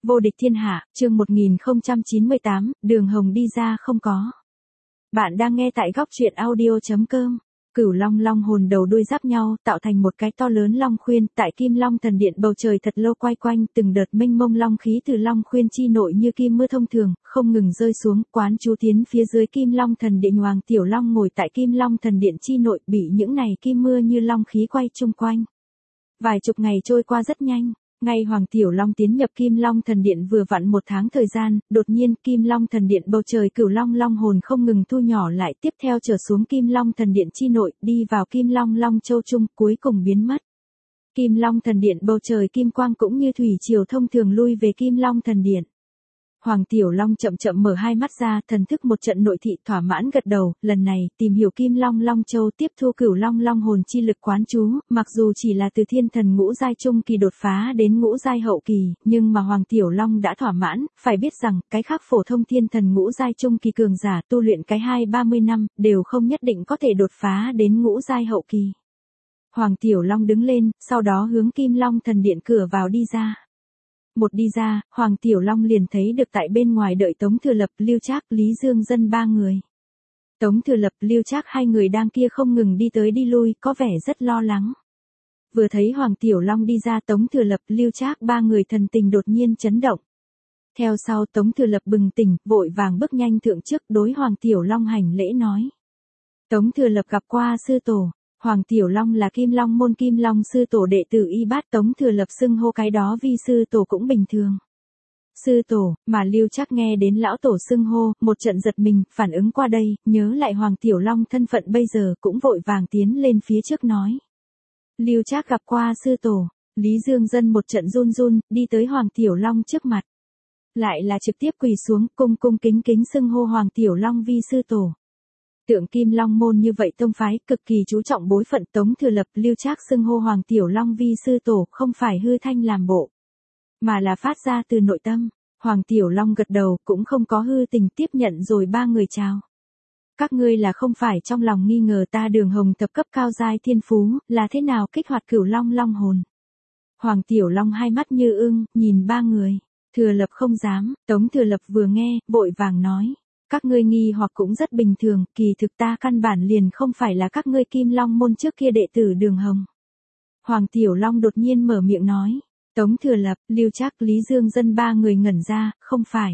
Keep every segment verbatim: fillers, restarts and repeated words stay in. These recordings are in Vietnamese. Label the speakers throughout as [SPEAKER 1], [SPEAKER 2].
[SPEAKER 1] Vô địch thiên hạ, chương một nghìn không trăm chín mươi tám, đường hồng đi ra không có. Bạn đang nghe tại góc truyện audio chấm com. Cửu long long hồn đầu đuôi giáp nhau, tạo thành một cái to lớn long khuyên, tại Kim Long thần điện bầu trời thật lâu quay quanh, từng đợt mênh mông long khí từ long khuyên chi nội như kim mưa thông thường, không ngừng rơi xuống, quán chú tiến phía dưới Kim Long thần điện. Hoàng Tiểu Long ngồi tại Kim Long thần điện chi nội, bị những này kim mưa như long khí quay chung quanh. Vài chục ngày trôi qua rất nhanh. Ngay Hoàng Tiểu Long tiến nhập Kim Long thần điện vừa vặn một tháng thời gian, đột nhiên Kim Long thần điện bầu trời cửu long long hồn không ngừng thu nhỏ lại, tiếp theo trở xuống Kim Long thần điện chi nội, đi vào Kim Long Long Châu Trung, cuối cùng biến mất. Kim Long thần điện bầu trời kim quang cũng như thủy triều thông thường lui về Kim Long thần điện. Hoàng Tiểu Long chậm chậm mở hai mắt ra, thần thức một trận nội thị, thỏa mãn gật đầu, lần này, tìm hiểu Kim Long Long Châu, tiếp thu cửu long long hồn chi lực quán chú, mặc dù chỉ là từ thiên thần ngũ giai trung kỳ đột phá đến ngũ giai hậu kỳ, nhưng mà Hoàng Tiểu Long đã thỏa mãn, phải biết rằng, cái khác phổ thông thiên thần ngũ giai trung kỳ cường giả tu luyện cái hai ba mươi năm, đều không nhất định có thể đột phá đến ngũ giai hậu kỳ. Hoàng Tiểu Long đứng lên, sau đó hướng Kim Long thần điện cửa vào đi ra. Một đi ra, Hoàng Tiểu Long liền thấy được tại bên ngoài đợi Tống Thừa Lập, Lưu Trác, Lý Dương Dân ba người. Tống Thừa Lập, Lưu Trác hai người đang kia không ngừng đi tới đi lui, có vẻ rất lo lắng. Vừa thấy Hoàng Tiểu Long đi ra, Tống Thừa Lập, Lưu Trác ba người thần tình đột nhiên chấn động. Theo sau Tống Thừa Lập bừng tỉnh, vội vàng bước nhanh thượng trước đối Hoàng Tiểu Long hành lễ nói. Tống Thừa Lập gặp qua sư tổ. Hoàng Tiểu Long là Kim Long môn Kim Long sư tổ đệ tử y bát, Tống Thừa Lập xưng hô cái đó vi sư tổ cũng bình thường. Sư tổ, mà Lưu Trác nghe đến lão tổ xưng hô, một trận giật mình, phản ứng qua đây, nhớ lại Hoàng Tiểu Long thân phận bây giờ, cũng vội vàng tiến lên phía trước nói. Lưu Trác gặp qua sư tổ. Lý Dương Dân một trận run run, đi tới Hoàng Tiểu Long trước mặt. Lại là trực tiếp quỳ xuống, cung cung kính kính xưng hô Hoàng Tiểu Long vi sư tổ. Tượng Kim Long môn như vậy tông phái, cực kỳ chú trọng bối phận. Tống Thừa Lập, Lưu Trác xưng hô Hoàng Tiểu Long vi sư tổ, không phải hư thanh làm bộ, mà là phát ra từ nội tâm. Hoàng Tiểu Long gật đầu, cũng không có hư tình, tiếp nhận rồi ba người chào. Các ngươi là không phải trong lòng nghi ngờ ta Đường Hồng thập cấp cao giai thiên phú, là thế nào kích hoạt cửu long long hồn. Hoàng Tiểu Long hai mắt như ưng, nhìn ba người. Thừa Lập không dám. Tống Thừa Lập vừa nghe, vội vàng nói. Các ngươi nghi hoặc cũng rất bình thường, kỳ thực ta căn bản liền không phải là các ngươi Kim Long môn trước kia đệ tử Đường Hồng. Hoàng Tiểu Long đột nhiên mở miệng nói. Tống Thừa Lập, Lưu Trác, Lý Dương Dân ba người ngẩn ra, không phải.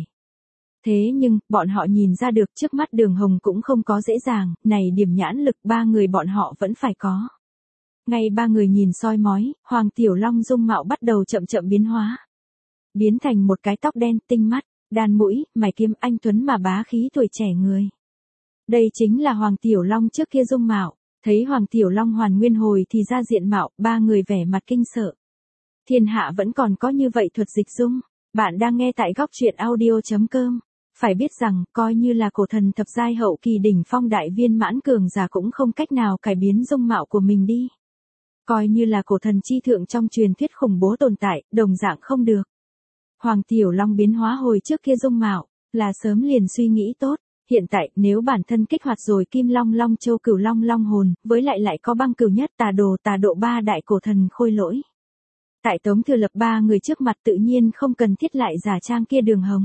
[SPEAKER 1] Thế nhưng, bọn họ nhìn ra được trước mắt Đường Hồng cũng không có dễ dàng, này điểm nhãn lực ba người bọn họ vẫn phải có. Ngay ba người nhìn soi mói, Hoàng Tiểu Long dung mạo bắt đầu chậm chậm biến hóa. Biến thành một cái tóc đen, tinh mắt. Đan mũi, mày kiếm, anh tuấn mà bá khí tuổi trẻ người. Đây chính là Hoàng Tiểu Long trước kia dung mạo. Thấy Hoàng Tiểu Long hoàn nguyên hồi thì ra diện mạo, ba người vẻ mặt kinh sợ. Thiên hạ vẫn còn có như vậy thuật dịch dung. Bạn đang nghe tại góc truyện audio chấm com. Phải biết rằng, coi như là cổ thần thập giai hậu kỳ đỉnh phong đại viên mãn cường giả cũng không cách nào cải biến dung mạo của mình đi. Coi như là cổ thần chi thượng trong truyền thuyết khủng bố tồn tại, đồng dạng không được. Hoàng Tiểu Long biến hóa hồi trước kia dung mạo, là sớm liền suy nghĩ tốt, hiện tại nếu bản thân kích hoạt rồi Kim Long Long Châu cửu long long hồn, với lại lại có băng cửu nhất tà đồ tà độ ba đại cổ thần khôi lỗi. Tại Tống Thừa Lập ba người trước mặt tự nhiên không cần thiết lại giả trang kia Đường Hồng.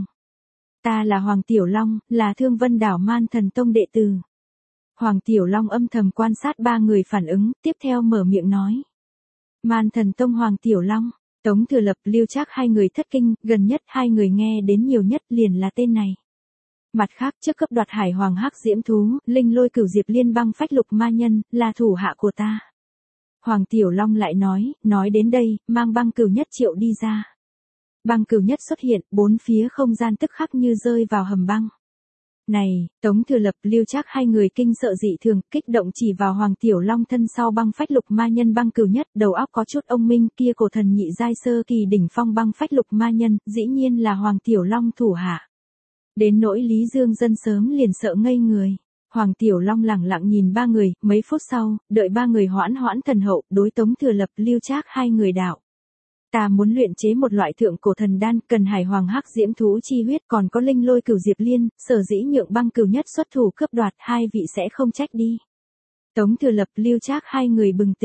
[SPEAKER 1] Ta là Hoàng Tiểu Long, là Thương Vân Đảo Man Thần Tông đệ tử. Hoàng Tiểu Long âm thầm quan sát ba người phản ứng, tiếp theo mở miệng nói. Man Thần Tông Hoàng Tiểu Long. Tống Thừa Lập, Lưu Trác hai người thất kinh, gần nhất hai người nghe đến nhiều nhất liền là tên này. Mặt khác, trước cấp đoạt Hải Hoàng Hắc Diễm Thú, Linh Lôi Cửu Diệp Liên Băng Phách Lục Ma Nhân, là thủ hạ của ta. Hoàng Tiểu Long lại nói, nói đến đây, mang băng cửu nhất triệu đi ra. Băng cửu nhất xuất hiện, bốn phía không gian tức khắc như rơi vào hầm băng. Này, Tống Thừa Lập, Lưu Trác hai người kinh sợ dị thường, kích động chỉ vào Hoàng Tiểu Long thân sau băng phách lục ma nhân băng cửu nhất, đầu óc có chút ông minh, kia cổ thần nhị giai sơ kỳ đỉnh phong băng phách lục ma nhân, dĩ nhiên là Hoàng Tiểu Long thủ hạ. Đến nỗi Lý Dương Dân sớm liền sợ ngây người. Hoàng Tiểu Long lẳng lặng nhìn ba người, mấy phút sau, đợi ba người hoãn hoãn thần hậu, đối Tống Thừa Lập, Lưu Trác hai người đạo. Ta muốn luyện chế một loại thượng cổ thần đan, cần Hải Hoàng Hắc Diễm Thú chi huyết, còn có Linh Lôi Cửu Diệp Liên, sở dĩ nhượng băng cửu nhất xuất thủ cướp đoạt, hai vị sẽ không trách đi. Tống Thừa Lập, Lưu Trác hai người bừng tỉnh,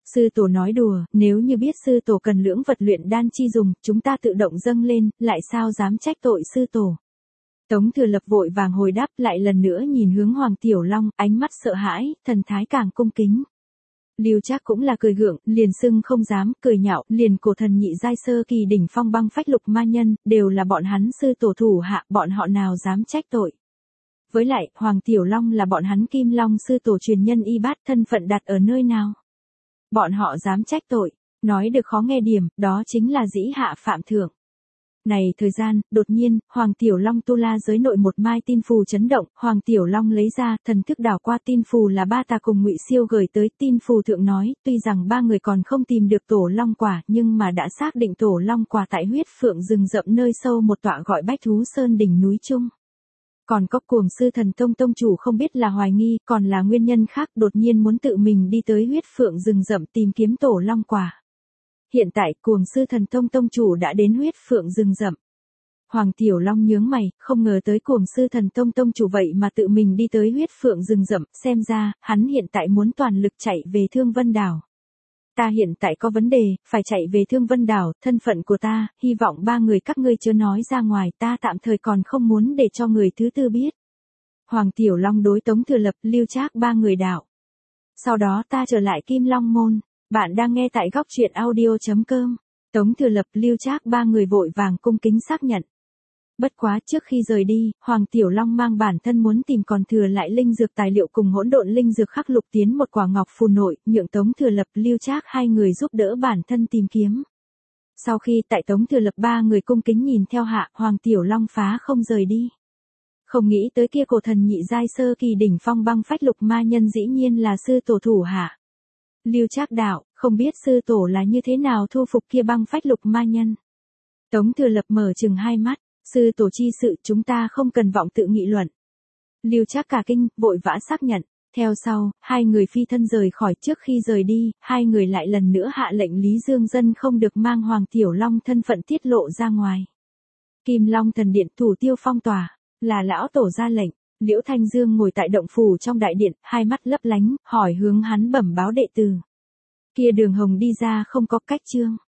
[SPEAKER 1] Sư tổ nói đùa, nếu như biết sư tổ cần lưỡng vật luyện đan chi dùng, chúng ta tự động dâng lên, lại sao dám trách tội sư tổ. Tống Thừa Lập vội vàng hồi đáp, lại lần nữa nhìn hướng Hoàng Tiểu Long, ánh mắt sợ hãi, thần thái càng cung kính. Lưu Trác cũng là cười gượng, liền xưng không dám, cười nhạo, liền cổ thần nhị giai sơ kỳ đỉnh phong băng phách lục ma nhân, đều là bọn hắn sư tổ thủ hạ, bọn họ nào dám trách tội. Với lại, Hoàng Tiểu Long là bọn hắn Kim Long sư tổ truyền nhân y bát, thân phận đặt ở nơi nào. Bọn họ dám trách tội, nói được khó nghe điểm, đó chính là dĩ hạ phạm thượng. Này thời gian, đột nhiên, Hoàng Tiểu Long tu la giới nội một mai tin phù chấn động, Hoàng Tiểu Long lấy ra, thần thức đảo qua tin phù là ba tà cùng Ngụy Siêu gửi tới, tin phù thượng nói, tuy rằng ba người còn không tìm được tổ long quả, nhưng mà đã xác định tổ long quả tại huyết phượng rừng rậm nơi sâu một tọa gọi Bách Thú Sơn đỉnh núi trung. Còn có Cuồng Sư Thần Tông tông chủ không biết là hoài nghi, còn là nguyên nhân khác, đột nhiên muốn tự mình đi tới huyết phượng rừng rậm tìm kiếm tổ long quả. Hiện tại Cuồng Sư Thần Tông tông chủ đã đến huyết phượng rừng rậm. Hoàng Tiểu Long nhướng mày, không ngờ tới Cuồng Sư Thần Tông tông chủ vậy mà tự mình đi tới huyết phượng rừng rậm, xem ra, hắn hiện tại muốn toàn lực chạy về Thương Vân Đảo. Ta hiện tại có vấn đề, phải chạy về Thương Vân Đảo, thân phận của ta, hy vọng ba người các ngươi chớ nói ra ngoài, ta tạm thời còn không muốn để cho người thứ tư biết. Hoàng Tiểu Long đối Tống Thừa Lập, Lưu Trác ba người đạo. Sau đó ta trở lại Kim Long Môn. Bạn đang nghe tại góc truyện audio chấm com. Tống Thừa Lập, Lưu Trác ba người vội vàng cung kính xác nhận. Bất quá trước khi rời đi, Hoàng Tiểu Long mang bản thân muốn tìm còn thừa lại linh dược tài liệu cùng hỗn độn linh dược khắc lục tiến một quả ngọc phù nội, nhượng Tống Thừa Lập, Lưu Trác hai người giúp đỡ bản thân tìm kiếm. Sau khi tại Tống Thừa Lập ba người cung kính nhìn theo hạ, Hoàng Tiểu Long phá không rời đi. Không nghĩ tới kia cổ thần nhị giai sơ kỳ đỉnh phong băng phách lục ma nhân dĩ nhiên là sư tổ thủ hạ. Lưu Trác đạo, không biết sư tổ là như thế nào thu phục kia băng phách lục ma nhân. Tống Thừa Lập mở chừng hai mắt, sư tổ chi sự chúng ta không cần vọng tự nghị luận. Lưu Trác cả kinh, vội vã xác nhận. Theo sau, hai người phi thân rời khỏi, trước khi rời đi, hai người lại lần nữa hạ lệnh Lý Dương Dân không được mang Hoàng Tiểu Long thân phận tiết lộ ra ngoài. Kim Long thần điện thủ tiêu phong tỏa, là lão tổ ra lệnh. Liễu Thanh Dương ngồi tại động phủ trong đại điện, hai mắt lấp lánh, hỏi hướng hắn bẩm báo đệ tử. Kia Đường Hồng đi ra không có cách chương.